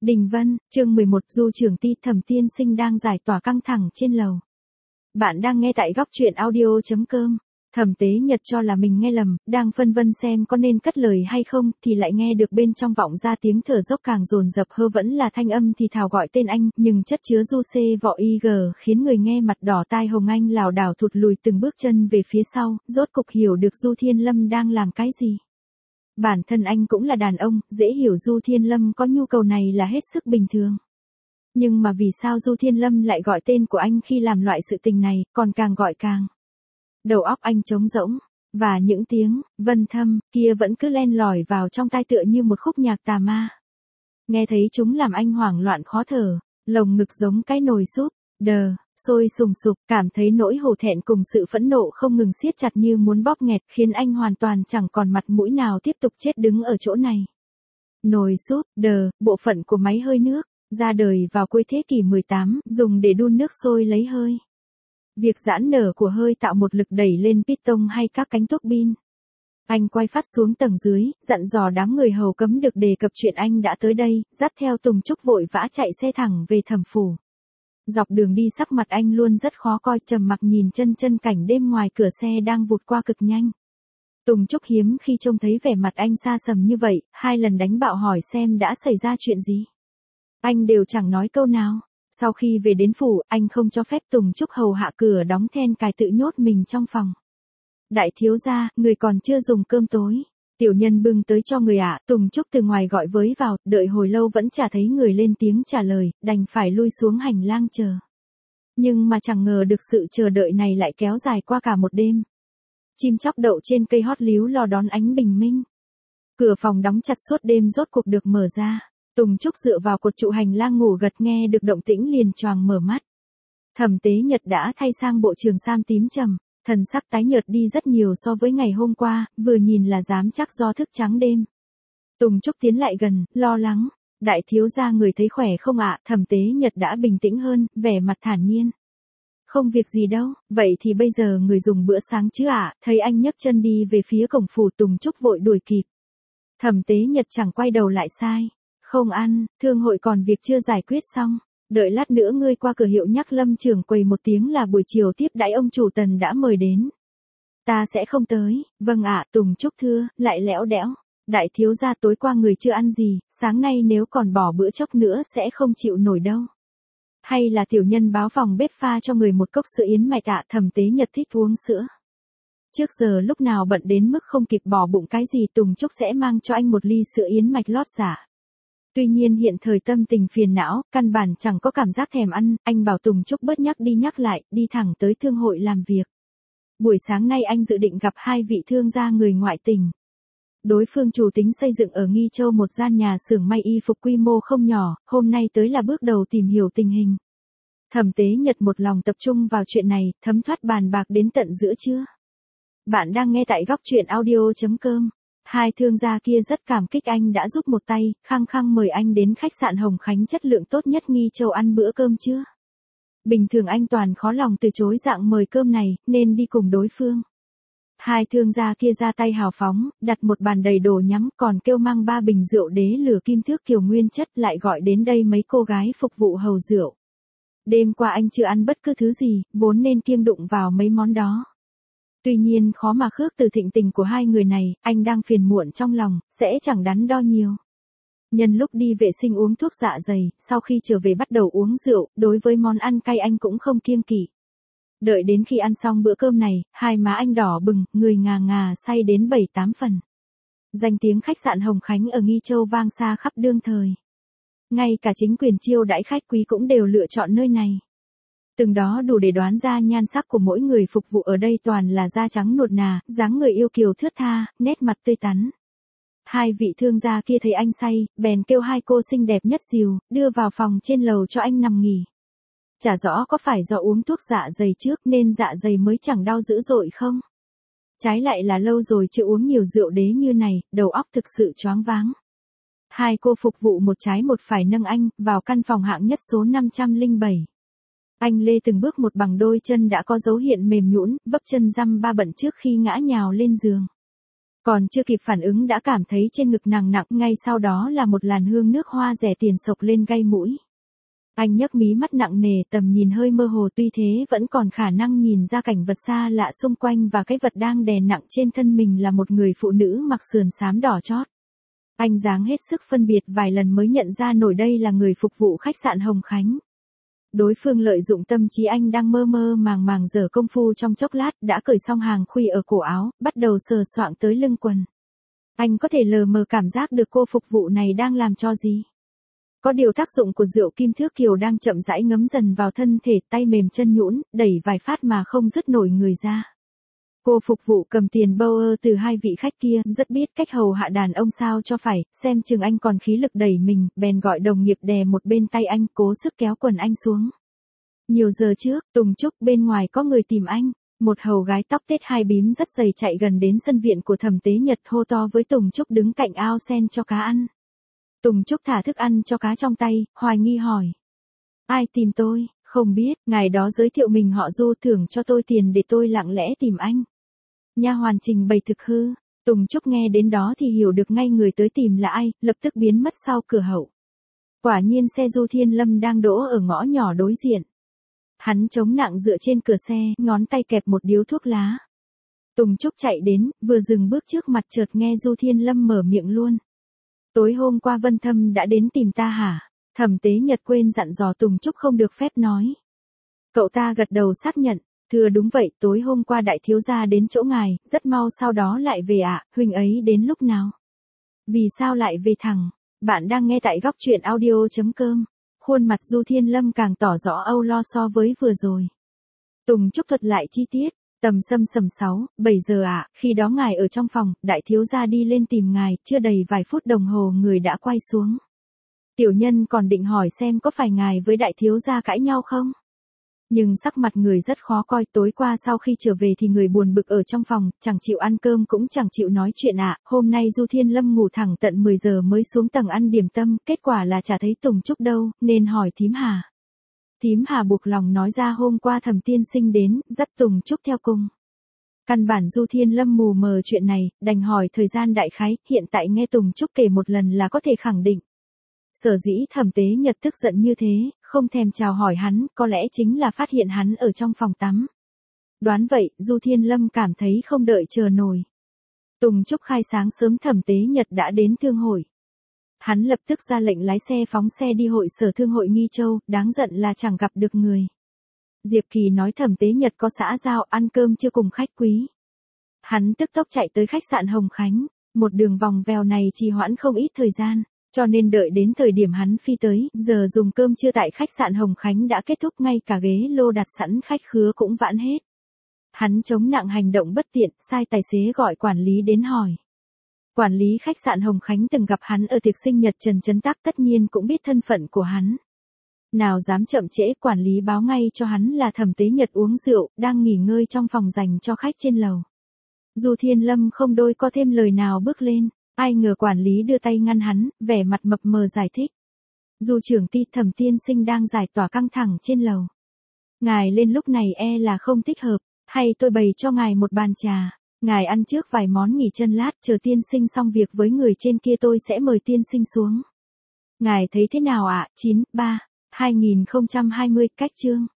Đình Vân, chương 11, Du Trường Ti. Thẩm tiên sinh đang giải tỏa căng thẳng trên lầu. Bạn đang nghe tại góc truyện audio.com. Thẩm Tế Nhật cho là mình nghe lầm, đang phân vân xem có nên cất lời hay không, thì lại nghe được bên trong vọng ra tiếng thở dốc càng dồn dập hơn vẫn là thanh âm thì thào gọi tên anh, nhưng chất chứa du c vọ ig khiến người nghe mặt đỏ tai hồng. Anh lảo đảo thụt lùi từng bước chân về phía sau, rốt cục hiểu được Du Thiên Lâm đang làm cái gì. Bản thân anh cũng là đàn ông, dễ hiểu Du Thiên Lâm có nhu cầu này là hết sức bình thường. Nhưng mà vì sao Du Thiên Lâm lại gọi tên của anh khi làm loại sự tình này, còn càng gọi càng. Đầu óc anh trống rỗng, và những tiếng, Vân Thâm, kia vẫn cứ len lỏi vào trong tai tựa như một khúc nhạc tà ma. Nghe thấy chúng làm anh hoảng loạn khó thở, lồng ngực giống cái nồi súp, sôi sùng sục, cảm thấy nỗi hổ thẹn cùng sự phẫn nộ không ngừng siết chặt như muốn bóp nghẹt, khiến anh hoàn toàn chẳng còn mặt mũi nào tiếp tục chết đứng ở chỗ này. Nồi súp, bộ phận của máy hơi nước, ra đời vào cuối thế kỷ 18, dùng để đun nước sôi lấy hơi. Việc giãn nở của hơi tạo một lực đẩy lên piston hay các cánh tuốc bin. Anh quay phát xuống tầng dưới, dặn dò đám người hầu cấm được đề cập chuyện anh đã tới đây, dắt theo Tùng Trúc vội vã chạy xe thẳng về Thẩm phủ. Dọc đường đi sắc mặt anh luôn rất khó coi, trầm mặc nhìn chân cảnh đêm ngoài cửa xe đang vụt qua cực nhanh. Tùng Trúc hiếm khi trông thấy vẻ mặt anh xa sầm như vậy, 2 lần đánh bạo hỏi xem đã xảy ra chuyện gì. Anh đều chẳng nói câu nào. Sau khi về đến phủ, anh không cho phép Tùng Trúc hầu hạ cửa đóng then cài tự nhốt mình trong phòng. Đại thiếu gia, người còn chưa dùng cơm tối. Tiểu nhân bưng tới cho người ạ. Tùng Trúc từ ngoài gọi với vào, đợi hồi lâu vẫn chả thấy người lên tiếng trả lời, đành phải lui xuống hành lang chờ. Nhưng mà chẳng ngờ được sự chờ đợi này lại kéo dài qua cả một đêm. Chim chóc đậu trên cây hót líu lo đón ánh bình minh. Cửa phòng đóng chặt suốt đêm rốt cuộc được mở ra. Tùng Trúc dựa vào cột trụ hành lang ngủ gật, nghe được động tĩnh liền choàng mở mắt. Thẩm Tế Nhật đã thay sang bộ trường sam tím trầm, thần sắc tái nhợt đi rất nhiều so với ngày hôm qua, vừa nhìn là dám chắc do thức trắng đêm. Tùng Trúc tiến lại gần, lo lắng, đại thiếu gia người thấy khỏe không ạ? Thẩm Tế Nhật đã bình tĩnh hơn, vẻ mặt thản nhiên. Không việc gì đâu, vậy thì bây giờ người dùng bữa sáng chứ ạ? Thấy anh nhấc chân đi về phía cổng phủ, Tùng Trúc vội đuổi kịp. Thẩm Tế Nhật chẳng quay đầu lại sai. Không ăn, thương hội còn việc chưa giải quyết xong. Đợi lát nữa ngươi qua cửa hiệu nhắc Lâm trưởng quầy một tiếng là buổi chiều tiếp đãi ông chủ Tần đã mời đến. Ta sẽ không tới. Vâng ạ. Tùng Trúc thưa, lại lẽo đẽo. Đại thiếu gia tối qua người chưa ăn gì, sáng nay nếu còn bỏ bữa chốc nữa sẽ không chịu nổi đâu. Hay là tiểu nhân báo phòng bếp pha cho người một cốc sữa yến mạch ạ? Thẩm Tế Nhật thích uống sữa. Trước giờ lúc nào bận đến mức không kịp bỏ bụng cái gì, Tùng Trúc sẽ mang cho anh một ly sữa yến mạch lót giả. Tuy nhiên hiện thời tâm tình phiền não, căn bản chẳng có cảm giác thèm ăn, anh bảo Tùng Trúc bớt nhắc đi nhắc lại, đi thẳng tới thương hội làm việc. Buổi sáng nay anh dự định gặp 2 vị thương gia người ngoại tỉnh. Đối phương chủ tính xây dựng ở Nghi Châu một gian nhà xưởng may y phục quy mô không nhỏ, hôm nay tới là bước đầu tìm hiểu tình hình. Thẩm Tế Nhật một lòng tập trung vào chuyện này, thấm thoát bàn bạc đến tận giữa trưa. Bạn đang nghe tại góc truyện audio.com. 2 thương gia kia rất cảm kích anh đã giúp một tay, khăng khăng mời anh đến khách sạn Hồng Khánh chất lượng tốt nhất Nghi Châu ăn bữa cơm trưa. Bình thường anh toàn khó lòng từ chối dạng mời cơm này, nên đi cùng đối phương. 2 thương gia kia ra tay hào phóng, đặt một bàn đầy đồ nhắm, còn kêu mang 3 bình rượu đế lửa kim thước kiểu nguyên chất, lại gọi đến đây mấy cô gái phục vụ hầu rượu. Đêm qua anh chưa ăn bất cứ thứ gì, vốn nên kiêng đụng vào mấy món đó. Tuy nhiên khó mà khước từ thịnh tình của 2 người này, anh đang phiền muộn trong lòng, sẽ chẳng đắn đo nhiều. Nhân lúc đi vệ sinh uống thuốc dạ dày, sau khi trở về bắt đầu uống rượu, đối với món ăn cay anh cũng không kiêng kỵ. Đợi đến khi ăn xong bữa cơm này, 2 má anh đỏ bừng, người ngà ngà say đến 7-8 phần. Danh tiếng khách sạn Hồng Khánh ở Nghi Châu vang xa khắp đương thời. Ngay cả chính quyền chiêu đãi khách quý cũng đều lựa chọn nơi này. Từng đó đủ để đoán ra nhan sắc của mỗi người phục vụ ở đây toàn là da trắng nuột nà, dáng người yêu kiều thướt tha, nét mặt tươi tắn. 2 vị thương gia kia thấy anh say, bèn kêu 2 cô xinh đẹp nhất dìu, đưa vào phòng trên lầu cho anh nằm nghỉ. Chả rõ có phải do uống thuốc dạ dày trước nên dạ dày mới chẳng đau dữ dội không? Trái lại là lâu rồi chưa uống nhiều rượu đế như này, đầu óc thực sự choáng váng. 2 cô phục vụ một trái một phải nâng anh vào căn phòng hạng nhất số 507. Anh lê từng bước một bằng đôi chân đã có dấu hiện mềm nhũn, vấp chân răm ba bận trước khi ngã nhào lên giường. Còn chưa kịp phản ứng đã cảm thấy trên ngực nặng nặng, ngay sau đó là một làn hương nước hoa rẻ tiền xộc lên gây mũi. Anh nhấc mí mắt nặng nề, tầm nhìn hơi mơ hồ, tuy thế vẫn còn khả năng nhìn ra cảnh vật xa lạ xung quanh và cái vật đang đè nặng trên thân mình là một người phụ nữ mặc sườn xám đỏ chót. Anh dáng hết sức phân biệt vài lần mới nhận ra nổi đây là người phục vụ khách sạn Hồng Khánh. Đối phương lợi dụng tâm trí anh đang mơ mơ màng màng giở công phu trong chốc lát đã cởi xong hàng khuy ở cổ áo, bắt đầu sờ soạng tới lưng quần. Anh có thể lờ mờ cảm giác được cô phục vụ này đang làm cho gì. Có điều tác dụng của rượu kim thước kiều đang chậm rãi ngấm dần vào thân thể, tay mềm chân nhũn, đẩy vài phát mà không dứt nổi người ra. Cô phục vụ cầm tiền bâu từ hai vị khách kia, rất biết cách hầu hạ đàn ông sao cho phải, xem chừng anh còn khí lực đẩy mình, bèn gọi đồng nghiệp đè một bên tay anh, cố sức kéo quần anh xuống. Nhiều giờ trước, Tùng Trúc bên ngoài có người tìm anh, một hầu gái tóc tết hai bím rất dày chạy gần đến sân viện của Thẩm Tế Nhật hô to với Tùng Trúc đứng cạnh ao sen cho cá ăn. Tùng Trúc thả thức ăn cho cá trong tay, hoài nghi hỏi. Ai tìm tôi, không biết, ngài đó giới thiệu mình họ Du thưởng cho tôi tiền để tôi lặng lẽ tìm anh. Nha hoàn trình bày thực hư, Tùng Trúc nghe đến đó thì hiểu được ngay người tới tìm là ai, lập tức biến mất sau cửa hậu. Quả nhiên xe Du Thiên Lâm đang đỗ ở ngõ nhỏ đối diện. Hắn chống nặng dựa trên cửa xe, ngón tay kẹp một điếu thuốc lá. Tùng Trúc chạy đến, vừa dừng bước trước mặt chợt nghe Du Thiên Lâm mở miệng luôn. Tối hôm qua Vân Thâm đã đến tìm ta hả? Thẩm Tế Nhật quên dặn dò Tùng Trúc không được phép nói. Cậu ta gật đầu xác nhận, thưa đúng vậy, tối hôm qua đại thiếu gia đến chỗ ngài, rất mau sau đó lại về ạ, huynh ấy đến lúc nào? Vì sao lại về thẳng? Bạn đang nghe tại góc truyện audio.com. Khuôn mặt Du Thiên Lâm càng tỏ rõ âu lo so với vừa rồi. Tùng Trúc thuật lại chi tiết. Tầm sầm 7 giờ ạ, khi đó ngài ở trong phòng, đại thiếu gia đi lên tìm ngài, chưa đầy vài phút đồng hồ người đã quay xuống. Tiểu nhân còn định hỏi xem có phải ngài với đại thiếu gia cãi nhau không? Nhưng sắc mặt người rất khó coi, tối qua sau khi trở về thì người buồn bực ở trong phòng, chẳng chịu ăn cơm cũng chẳng chịu nói chuyện ạ. Hôm nay Du Thiên Lâm ngủ thẳng tận 10 giờ mới xuống tầng ăn điểm tâm, kết quả là chả thấy Tùng Trúc đâu, nên hỏi thím Hà. Thím Hà buộc lòng nói ra hôm qua Thẩm tiên sinh đến, dắt Tùng Trúc theo cùng. Căn bản Du Thiên Lâm mù mờ chuyện này, đành hỏi thời gian đại khái, hiện tại nghe Tùng Trúc kể một lần là có thể khẳng định. Sở dĩ Thẩm Tế Nhật tức giận như thế, không thèm chào hỏi hắn, có lẽ chính là phát hiện hắn ở trong phòng tắm. Đoán vậy, Du Thiên Lâm cảm thấy không đợi chờ nổi. Tùng Trúc khai sáng sớm Thẩm Tế Nhật đã đến thương hội. Hắn lập tức ra lệnh lái xe phóng xe đi hội sở thương hội Nghi Châu, đáng giận là chẳng gặp được người. Diệp Kỳ nói Thẩm Tế Nhật có xã giao ăn cơm chưa cùng khách quý. Hắn tức tốc chạy tới khách sạn Hồng Khánh, một đường vòng vèo này trì hoãn không ít thời gian, cho nên đợi đến thời điểm hắn phi tới, giờ dùng cơm trưa tại khách sạn Hồng Khánh đã kết thúc, ngay cả ghế lô đặt sẵn khách khứa cũng vãn hết. Hắn chống nặng hành động bất tiện, sai tài xế gọi quản lý đến hỏi. Quản lý khách sạn Hồng Khánh từng gặp hắn ở tiệc sinh nhật Trần Chấn Tác, tất nhiên cũng biết thân phận của hắn. Nào dám chậm trễ, quản lý báo ngay cho hắn là Thẩm Tế Nhật uống rượu, đang nghỉ ngơi trong phòng dành cho khách trên lầu. Du Thiên Lâm không đôi co thêm lời nào bước lên, ai ngờ quản lý đưa tay ngăn hắn, vẻ mặt mập mờ giải thích. Du trưởng ty, Thẩm tiên sinh đang giải tỏa căng thẳng trên lầu. Ngài lên lúc này e là không thích hợp, hay tôi bày cho ngài một bàn trà. Ngài ăn trước vài món nghỉ chân lát, chờ tiên sinh xong việc với người trên kia tôi sẽ mời tiên sinh xuống. Ngài thấy thế nào ạ? 9/3/2020 cách chương.